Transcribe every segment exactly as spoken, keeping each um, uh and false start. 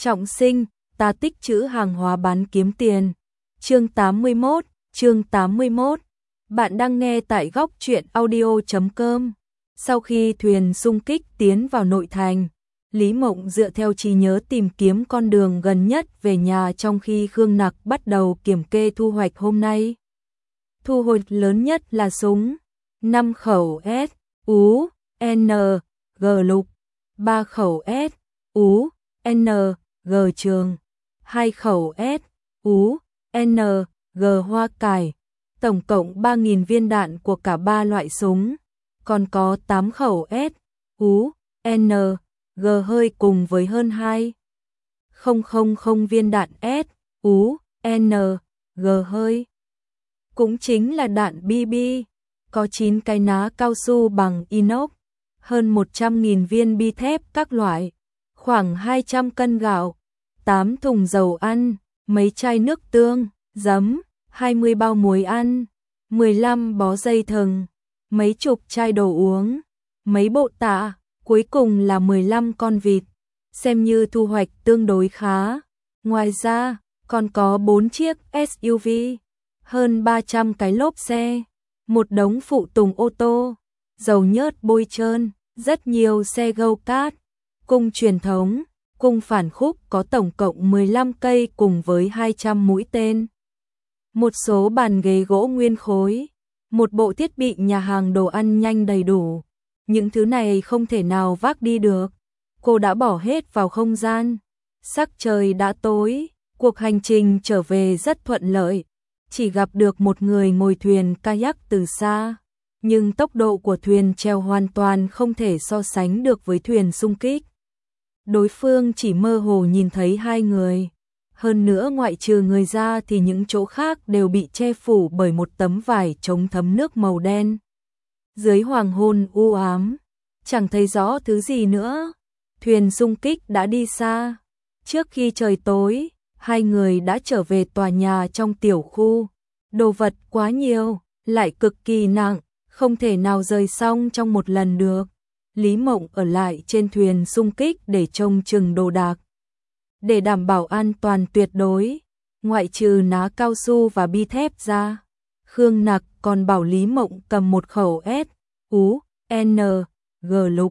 Trọng sinh, ta tích trữ hàng hóa bán kiếm tiền. Chương tám mươi mốt, chương tám mươi mốt. Bạn đang nghe tại góc truyện audio chấm com. Sau khi thuyền xung kích tiến vào nội thành, Lý Mộng dựa theo trí nhớ tìm kiếm con đường gần nhất về nhà, trong khi Khương Nặc bắt đầu kiểm kê thu hoạch hôm nay. Thu hoạch lớn nhất là súng, năm khẩu S, U, N, G lục, ba khẩu S, U, N, G trường, hai khẩu S, U, N, G hoa cải, tổng cộng ba nghìn viên đạn của cả ba loại súng, còn có tám khẩu S, U, N, G hơi cùng với hơn hai nghìn viên đạn S, U, N, G hơi. Cũng chính là đạn B B, có chín cái ná cao su bằng inox, hơn một trăm nghìn viên bi thép các loại, khoảng hai trăm cân gạo, tám thùng dầu ăn, mấy chai nước tương, giấm, hai mươi bao muối ăn, mười lăm bó dây thừng, mấy chục chai đồ uống, mấy bộ tạ, cuối cùng là mười lăm con vịt, xem như thu hoạch tương đối khá. Ngoài ra, còn có bốn chiếc S U V, hơn ba trăm cái lốp xe, một đống phụ tùng ô tô, dầu nhớt bôi trơn, rất nhiều xe go-kart, cung truyền thống, cung phản khúc có tổng cộng mười lăm cây cùng với hai trăm mũi tên. Một số bàn ghế gỗ nguyên khối, một bộ thiết bị nhà hàng đồ ăn nhanh đầy đủ. Những thứ này không thể nào vác đi được. Cô đã bỏ hết vào không gian. Sắc trời đã tối, cuộc hành trình trở về rất thuận lợi. Chỉ gặp được một người ngồi thuyền kayak từ xa. Nhưng tốc độ của thuyền chèo hoàn toàn không thể so sánh được với thuyền xung kích. Đối phương chỉ mơ hồ nhìn thấy hai người. Hơn nữa ngoại trừ người ra thì những chỗ khác đều bị che phủ bởi một tấm vải chống thấm nước màu đen. Dưới hoàng hôn u ám, chẳng thấy rõ thứ gì nữa. Thuyền xung kích đã đi xa. Trước khi trời tối, hai người đã trở về tòa nhà trong tiểu khu. Đồ vật quá nhiều, lại cực kỳ nặng, không thể nào rời xong trong một lần được. Lý Mộng ở lại trên thuyền xung kích để trông chừng đồ đạc. Để đảm bảo an toàn tuyệt đối, ngoại trừ ná cao su và bi thép ra, Khương Nặc còn bảo Lý Mộng cầm một khẩu S, U, N, G lục.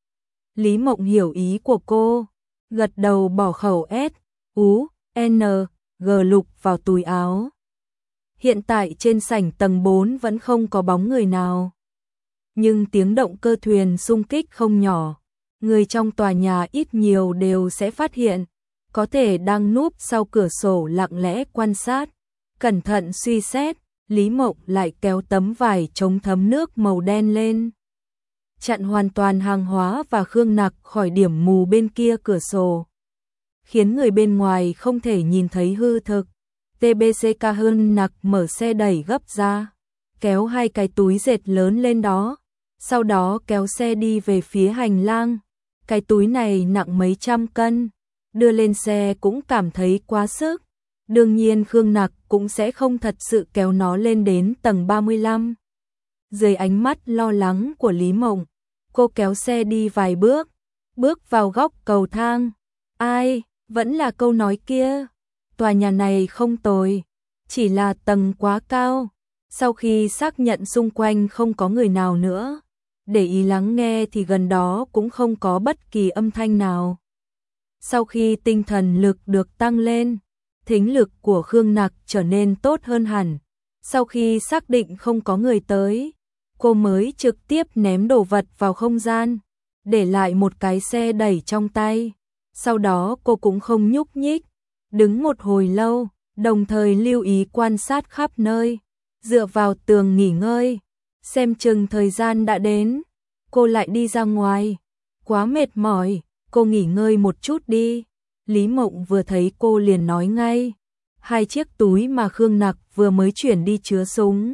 Lý Mộng hiểu ý của cô, gật đầu bỏ khẩu S, U, N, G lục vào túi áo. Hiện tại trên sảnh tầng bốn vẫn không có bóng người nào. Nhưng tiếng động cơ thuyền xung kích không nhỏ. Người trong tòa nhà ít nhiều đều sẽ phát hiện. Có thể đang núp sau cửa sổ lặng lẽ quan sát. Cẩn thận suy xét, Lý Mộng lại kéo tấm vải chống thấm nước màu đen lên. Chặn hoàn toàn hàng hóa và Khương Nặc khỏi điểm mù bên kia cửa sổ. Khiến người bên ngoài không thể nhìn thấy hư thực. tê bê xê ca Khương Nặc mở xe đẩy gấp ra. Kéo hai cái túi dệt lớn lên đó. Sau đó kéo xe đi về phía hành lang. Cái túi này nặng mấy trăm cân. Đưa lên xe cũng cảm thấy quá sức. Đương nhiên Khương Nặc cũng sẽ không thật sự kéo nó lên đến tầng ba mươi lăm. Dưới ánh mắt lo lắng của Lý Mộng, cô kéo xe đi vài bước, bước vào góc cầu thang. Ai, vẫn là câu nói kia. Tòa nhà này không tồi, chỉ là tầng quá cao. Sau khi xác nhận xung quanh không có người nào nữa, để ý lắng nghe thì gần đó cũng không có bất kỳ âm thanh nào. Sau khi tinh thần lực được tăng lên, thính lực của Khương Nặc trở nên tốt hơn hẳn. Sau khi xác định không có người tới, cô mới trực tiếp ném đồ vật vào không gian, để lại một cái xe đẩy trong tay. Sau đó cô cũng không nhúc nhích, đứng một hồi lâu, đồng thời lưu ý quan sát khắp nơi, dựa vào tường nghỉ ngơi. Xem chừng thời gian đã đến, cô lại đi ra ngoài. Quá mệt mỏi, cô nghỉ ngơi một chút đi. Lý Mộng vừa thấy cô liền nói ngay. Hai chiếc túi mà Khương Nặc vừa mới chuyển đi chứa súng,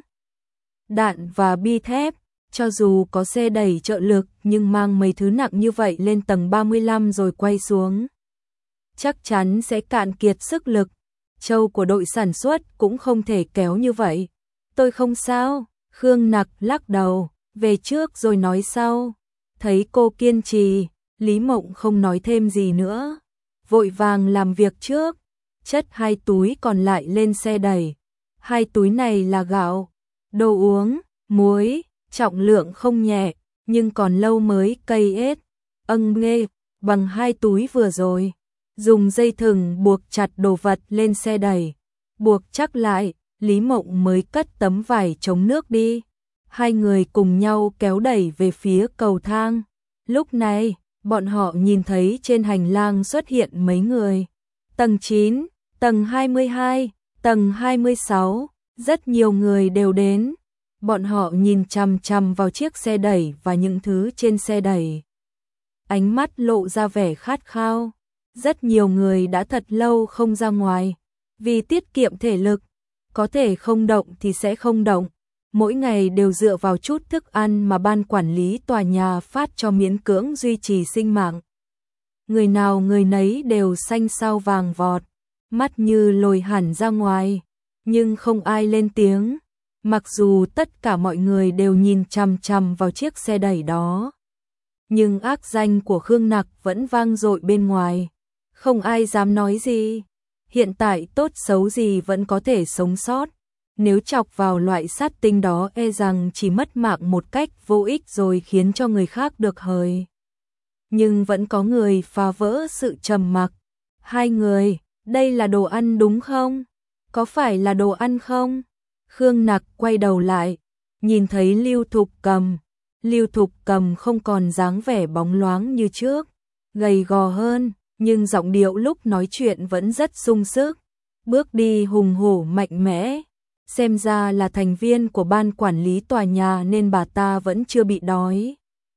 đạn và bi thép. Cho dù có xe đẩy trợ lực nhưng mang mấy thứ nặng như vậy lên tầng ba mươi lăm rồi quay xuống, chắc chắn sẽ cạn kiệt sức lực. Châu của đội sản xuất cũng không thể kéo như vậy. Tôi không sao. Khương Nặc lắc đầu, về trước rồi nói sau. Thấy cô kiên trì, Lý Mộng không nói thêm gì nữa. vội vàng làm việc trước, chất hai túi còn lại lên xe đẩy. Hai túi này là gạo, đồ uống, muối, trọng lượng không nhẹ, nhưng còn lâu mới cây ết. Âng nghe, bằng hai túi vừa rồi, dùng dây thừng buộc chặt đồ vật lên xe đẩy, buộc chắc lại, Lý Mộng mới cất tấm vải chống nước đi. Hai người cùng nhau kéo đẩy về phía cầu thang. Lúc này, bọn họ nhìn thấy trên hành lang xuất hiện mấy người. Tầng chín, tầng hai mươi hai, tầng hai mươi sáu, rất nhiều người đều đến. Bọn họ nhìn chằm chằm vào chiếc xe đẩy và những thứ trên xe đẩy. Ánh mắt lộ ra vẻ khát khao. Rất nhiều người đã thật lâu không ra ngoài, vì tiết kiệm thể lực, có thể không động thì sẽ không động. Mỗi ngày đều dựa vào chút thức ăn mà ban quản lý tòa nhà phát cho miễn cưỡng duy trì sinh mạng. Người nào người nấy đều xanh xao vàng vọt, mắt như lồi hẳn ra ngoài, nhưng không ai lên tiếng. Mặc dù tất cả mọi người đều nhìn chằm chằm vào chiếc xe đẩy đó, nhưng ác danh của Khương Nặc vẫn vang dội bên ngoài. Không ai dám nói gì. Hiện tại tốt xấu gì vẫn có thể sống sót. Nếu chọc vào loại sát tinh đó e rằng chỉ mất mạng một cách vô ích rồi khiến cho người khác được hời. Nhưng vẫn có người phá vỡ sự trầm mặc. Hai người, đây là đồ ăn đúng không? Có phải là đồ ăn không? Khương Nặc quay đầu lại, nhìn thấy Lưu Thục Cầm. Lưu Thục Cầm không còn dáng vẻ bóng loáng như trước, gầy gò hơn, nhưng giọng điệu lúc nói chuyện vẫn rất sung sức, bước đi hùng hổ mạnh mẽ. Xem ra là thành viên của ban quản lý tòa nhà nên bà ta vẫn chưa bị đói.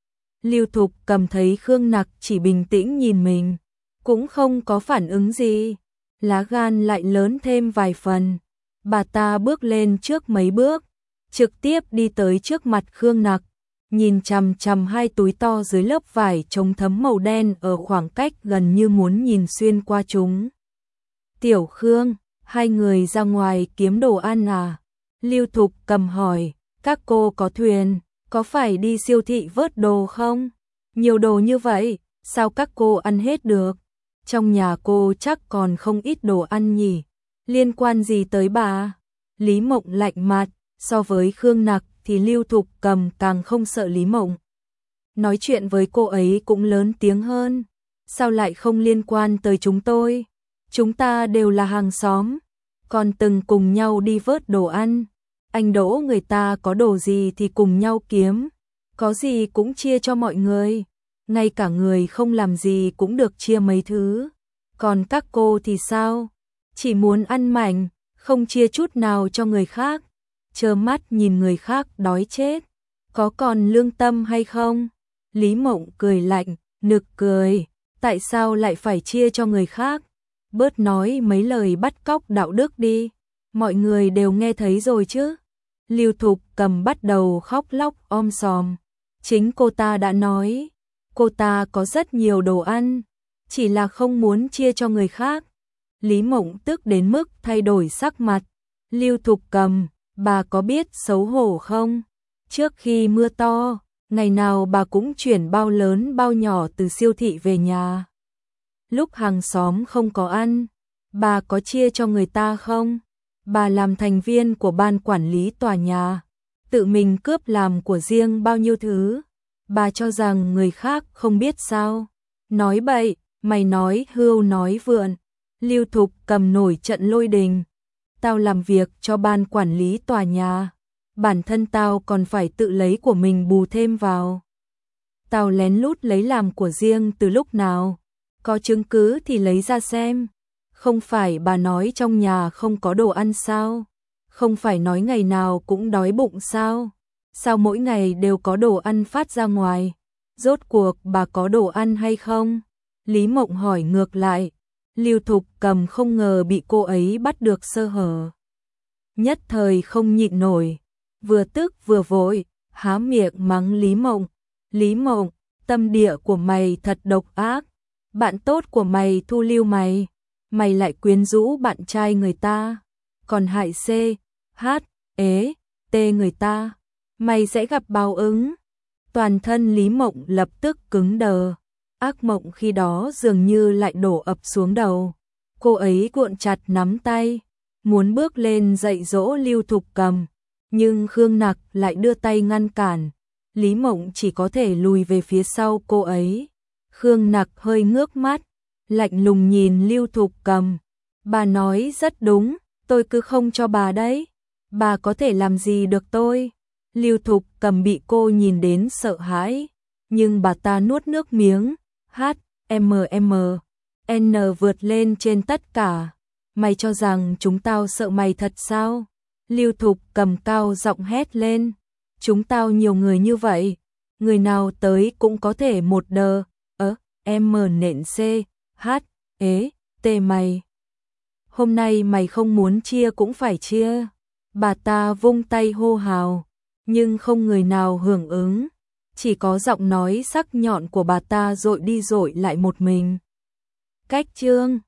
Lưu Thục Cầm thấy Khương Nặc chỉ bình tĩnh nhìn mình, cũng không có phản ứng gì, lá gan lại lớn thêm vài phần. Bà ta bước lên trước mấy bước, trực tiếp đi tới trước mặt Khương Nặc, nhìn chằm chằm hai túi to dưới lớp vải chống thấm màu đen ở khoảng cách gần như muốn nhìn xuyên qua chúng. Tiểu Khương, hai người ra ngoài kiếm đồ ăn à? Lưu Thục Cầm hỏi, các cô có thuyền, có phải đi siêu thị vớt đồ không? Nhiều đồ như vậy, sao các cô ăn hết được? Trong nhà cô chắc còn không ít đồ ăn nhỉ? Liên quan gì tới bà? Lý Mộng lạnh mặt, so với Khương Nặc thì Lưu Thục Cầm càng không sợ Lý Mộng. Nói chuyện với cô ấy cũng lớn tiếng hơn. Sao lại không liên quan tới chúng tôi? Chúng ta đều là hàng xóm, còn từng cùng nhau đi vớt đồ ăn. Anh Đỗ người ta có đồ gì thì cùng nhau kiếm, có gì cũng chia cho mọi người. Ngay cả người không làm gì cũng được chia mấy thứ. Còn các cô thì sao? Chỉ muốn ăn mảnh, không chia chút nào cho người khác, trơ mắt nhìn người khác đói chết, có còn lương tâm hay không? Lý Mộng cười lạnh, nực cười, tại sao lại phải chia cho người khác? Bớt nói mấy lời bắt cóc đạo đức đi, mọi người đều nghe thấy rồi chứ. Lưu Thục Cầm bắt đầu khóc lóc om sòm, chính cô ta đã nói, cô ta có rất nhiều đồ ăn, chỉ là không muốn chia cho người khác. Lý Mộng tức đến mức thay đổi sắc mặt. Lưu Thục Cầm, bà có biết xấu hổ không? Trước khi mưa to, ngày nào bà cũng chuyển bao lớn bao nhỏ từ siêu thị về nhà. Lúc hàng xóm không có ăn, bà có chia cho người ta không? Bà làm thành viên của ban quản lý tòa nhà, tự mình cướp làm của riêng bao nhiêu thứ. Bà cho rằng người khác không biết sao? Nói bậy, mày nói hưu nói vượn. Lưu Thục Cầm nổi trận lôi đình. Tao làm việc cho ban quản lý tòa nhà, bản thân tao còn phải tự lấy của mình bù thêm vào. Tao lén lút lấy làm của riêng từ lúc nào? Có chứng cứ thì lấy ra xem. Không phải bà nói trong nhà không có đồ ăn sao? Không phải nói ngày nào cũng đói bụng sao? Sao mỗi ngày đều có đồ ăn phát ra ngoài? Rốt cuộc bà có đồ ăn hay không? Lý Mộng hỏi ngược lại. Lưu Thục Cầm không ngờ bị cô ấy bắt được sơ hở. Nhất thời không nhịn nổi, vừa tức vừa vội, há miệng mắng Lý Mộng. Lý Mộng, tâm địa của mày thật độc ác. Bạn tốt của mày thu lưu mày, mày lại quyến rũ bạn trai người ta, còn hại C, H, ế, T người ta, mày sẽ gặp báo ứng. Toàn thân Lý Mộng lập tức cứng đờ. ác mộng khi đó dường như lại đổ ập xuống đầu. Cô ấy cuộn chặt nắm tay, muốn bước lên dạy dỗ Lưu Thục Cầm, nhưng Khương Nặc lại đưa tay ngăn cản. Lý Mộng chỉ có thể lùi về phía sau cô ấy. Khương Nặc hơi ngước mắt, lạnh lùng nhìn Lưu Thục Cầm. Bà nói rất đúng, tôi cứ không cho bà đấy. Bà có thể làm gì được tôi? Lưu Thục Cầm bị cô nhìn đến sợ hãi, nhưng bà ta nuốt nước miếng. H, M, M, N vượt lên trên tất cả. Mày cho rằng chúng tao sợ mày thật sao? Lưu Thục Cầm cao giọng hét lên. Chúng tao nhiều người như vậy, người nào tới cũng có thể một đờ, ớ, M nện C, H, ế, T mày. Hôm nay mày không muốn chia cũng phải chia. Bà ta vung tay hô hào, nhưng không người nào hưởng ứng. Chỉ có giọng nói sắc nhọn của bà ta dội đi dội lại một mình. Cách chương